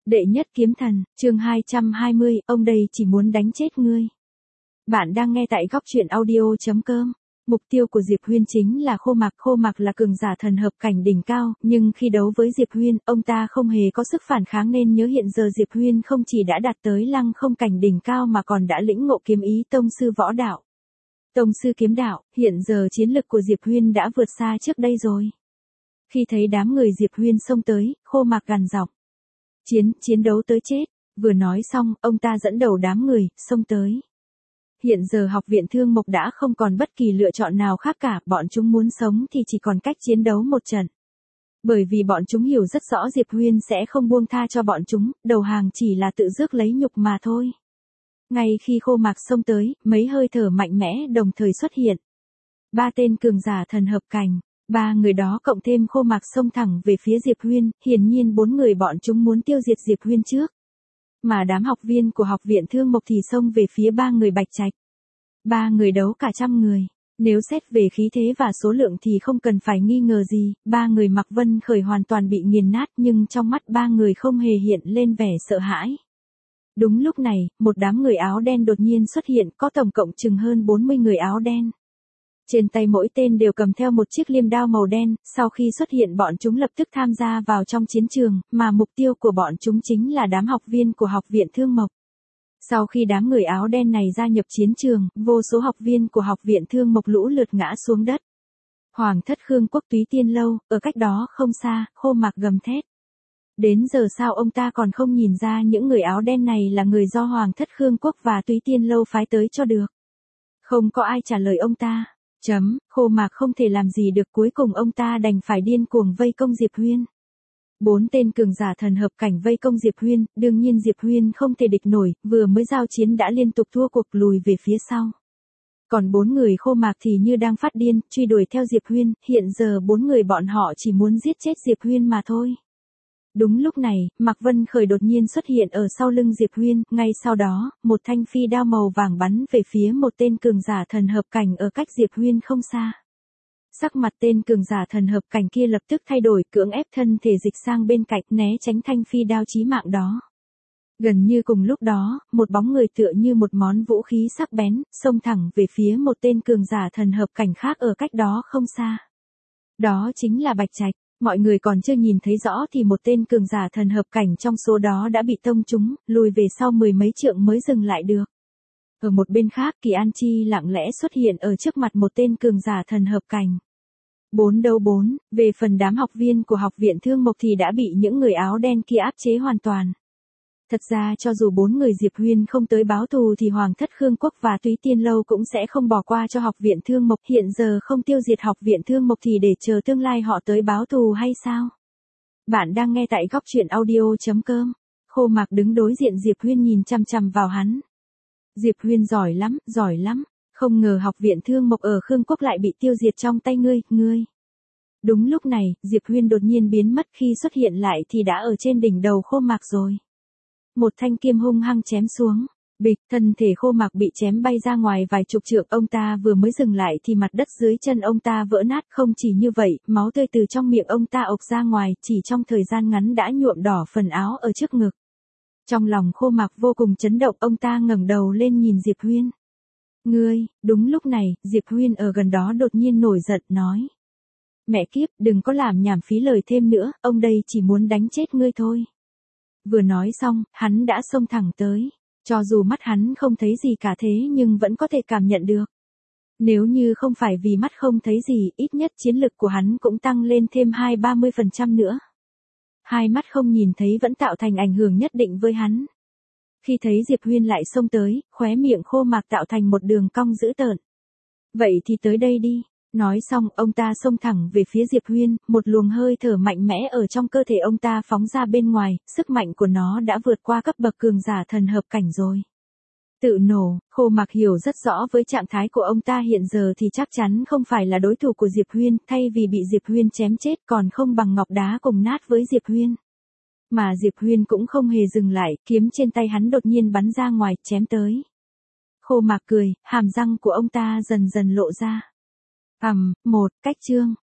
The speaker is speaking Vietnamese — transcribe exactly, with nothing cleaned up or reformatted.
Đệ nhất kiếm thần, chương hai trăm hai mươi, ông đây chỉ muốn đánh chết ngươi. Bạn đang nghe tại góc truyện audio chấm com. Mục tiêu của Diệp Huyên chính là Khô Mạc. Khô Mạc là cường giả thần hợp cảnh đỉnh cao, nhưng khi đấu với Diệp Huyên, ông ta không hề có sức phản kháng, nên nhớ hiện giờ Diệp Huyên không chỉ đã đạt tới lăng không cảnh đỉnh cao mà còn đã lĩnh ngộ kiếm ý tông sư võ đạo. Tông sư kiếm đạo, hiện giờ chiến lực của Diệp Huyên đã vượt xa trước đây rồi. Khi thấy đám người Diệp Huyên xông tới, Khô Mạc gằn giọng: Chiến, chiến đấu tới chết. Vừa nói xong, ông ta dẫn đầu đám người, xông tới. Hiện giờ học viện Thương Mộc đã không còn bất kỳ lựa chọn nào khác cả, bọn chúng muốn sống thì chỉ còn cách chiến đấu một trận. Bởi vì bọn chúng hiểu rất rõ Diệp Huyên sẽ không buông tha cho bọn chúng, đầu hàng chỉ là tự rước lấy nhục mà thôi. Ngay khi Khô Mạc xông tới, mấy hơi thở mạnh mẽ đồng thời xuất hiện. Ba tên cường giả thần hợp cảnh. Ba người đó cộng thêm Khô Mạc xông thẳng về phía Diệp Huyên, hiển nhiên bốn người bọn chúng muốn tiêu diệt Diệp Huyên trước. Mà đám học viên của học viện Thương Mộc thì xông về phía ba người Bạch Trạch. Ba người đấu cả trăm người. Nếu xét về khí thế và số lượng thì không cần phải nghi ngờ gì, ba người Mạc Vân Khởi hoàn toàn bị nghiền nát, nhưng trong mắt ba người không hề hiện lên vẻ sợ hãi. Đúng lúc này, một đám người áo đen đột nhiên xuất hiện, có tổng cộng chừng hơn bốn mươi người áo đen. Trên tay mỗi tên đều cầm theo một chiếc liêm đao màu đen, sau khi xuất hiện bọn chúng lập tức tham gia vào trong chiến trường, mà mục tiêu của bọn chúng chính là đám học viên của học viện Thương Mộc. Sau khi đám người áo đen này gia nhập chiến trường, vô số học viên của học viện Thương Mộc lũ lượt ngã xuống đất. Hoàng thất Khương Quốc Túy Tiên Lâu, ở cách đó không xa, Khô Mạc gầm thét. Đến giờ sao ông ta còn không nhìn ra những người áo đen này là người do Hoàng thất Khương Quốc và Túy Tiên Lâu phái tới cho được. Không có ai trả lời ông ta. Chấm, Khô Mạc không thể làm gì được, cuối cùng ông ta đành phải điên cuồng vây công Diệp Huyên. Bốn tên cường giả thần hợp cảnh vây công Diệp Huyên, đương nhiên Diệp Huyên không thể địch nổi, vừa mới giao chiến đã liên tục thua cuộc lùi về phía sau. Còn bốn người Khô Mạc thì như đang phát điên, truy đuổi theo Diệp Huyên, hiện giờ bốn người bọn họ chỉ muốn giết chết Diệp Huyên mà thôi. Đúng lúc này, Mạc Vân Khởi đột nhiên xuất hiện ở sau lưng Diệp Huyên, ngay sau đó, một thanh phi đao màu vàng bắn về phía một tên cường giả thần hợp cảnh ở cách Diệp Huyên không xa. Sắc mặt tên cường giả thần hợp cảnh kia lập tức thay đổi, cưỡng ép thân thể dịch sang bên cạnh né tránh thanh phi đao chí mạng đó. Gần như cùng lúc đó, một bóng người tựa như một món vũ khí sắc bén, xông thẳng về phía một tên cường giả thần hợp cảnh khác ở cách đó không xa. Đó chính là Bạch Trạch. Mọi người còn chưa nhìn thấy rõ thì một tên cường giả thần hợp cảnh trong số đó đã bị tông trúng, lùi về sau mười mấy trượng mới dừng lại được. Ở một bên khác, Kỳ An Chi lặng lẽ xuất hiện ở trước mặt một tên cường giả thần hợp cảnh. Bốn đấu bốn, về phần đám học viên của học viện Thương Mộc thì đã bị những người áo đen kia áp chế hoàn toàn. Thật ra cho dù bốn người Diệp Huyên không tới báo thù thì Hoàng thất Khương Quốc và Túy Tiên Lâu cũng sẽ không bỏ qua cho học viện Thương Mộc, hiện giờ không tiêu diệt học viện Thương Mộc thì để chờ tương lai họ tới báo thù hay sao? Bạn đang nghe tại góc truyện audio chấm com. Khô Mạc đứng đối diện Diệp Huyên nhìn chằm chằm vào hắn. Diệp Huyên giỏi lắm, giỏi lắm, không ngờ học viện Thương Mộc ở Khương Quốc lại bị tiêu diệt trong tay ngươi, ngươi. Đúng lúc này, Diệp Huyên đột nhiên biến mất, khi xuất hiện lại thì đã ở trên đỉnh đầu Khô Mạc rồi. Một thanh kiếm hung hăng chém xuống, bịch, thân thể Khô Mạc bị chém bay ra ngoài vài chục trượng, ông ta vừa mới dừng lại thì mặt đất dưới chân ông ta vỡ nát, không chỉ như vậy, máu tươi từ trong miệng ông ta ộc ra ngoài, chỉ trong thời gian ngắn đã nhuộm đỏ phần áo ở trước ngực. Trong lòng Khô Mạc vô cùng chấn động, ông ta ngẩng đầu lên nhìn Diệp Huyên. Ngươi, đúng lúc này, Diệp Huyên ở gần đó đột nhiên nổi giận nói. Mẹ kiếp, đừng có làm nhảm phí lời thêm nữa, ông đây chỉ muốn đánh chết ngươi thôi. Vừa nói xong, hắn đã xông thẳng tới. Cho dù mắt hắn không thấy gì cả thế nhưng vẫn có thể cảm nhận được. Nếu như không phải vì mắt không thấy gì, ít nhất chiến lực của hắn cũng tăng lên thêm hai ba mươi phần trăm nữa. Hai mắt không nhìn thấy vẫn tạo thành ảnh hưởng nhất định với hắn. Khi thấy Diệp Huyên lại xông tới, khóe miệng Khô Mạc tạo thành một đường cong dữ tợn. Vậy thì tới đây đi. Nói xong, ông ta xông thẳng về phía Diệp Huyên, một luồng hơi thở mạnh mẽ ở trong cơ thể ông ta phóng ra bên ngoài, sức mạnh của nó đã vượt qua cấp bậc cường giả thần hợp cảnh rồi. Tự nổ, Khô Mạc hiểu rất rõ với trạng thái của ông ta hiện giờ thì chắc chắn không phải là đối thủ của Diệp Huyên, thay vì bị Diệp Huyên chém chết còn không bằng ngọc đá cùng nát với Diệp Huyên. Mà Diệp Huyên cũng không hề dừng lại, kiếm trên tay hắn đột nhiên bắn ra ngoài, chém tới. Khô Mạc cười, hàm răng của ông ta dần dần lộ ra. Ầm, một, cách chương.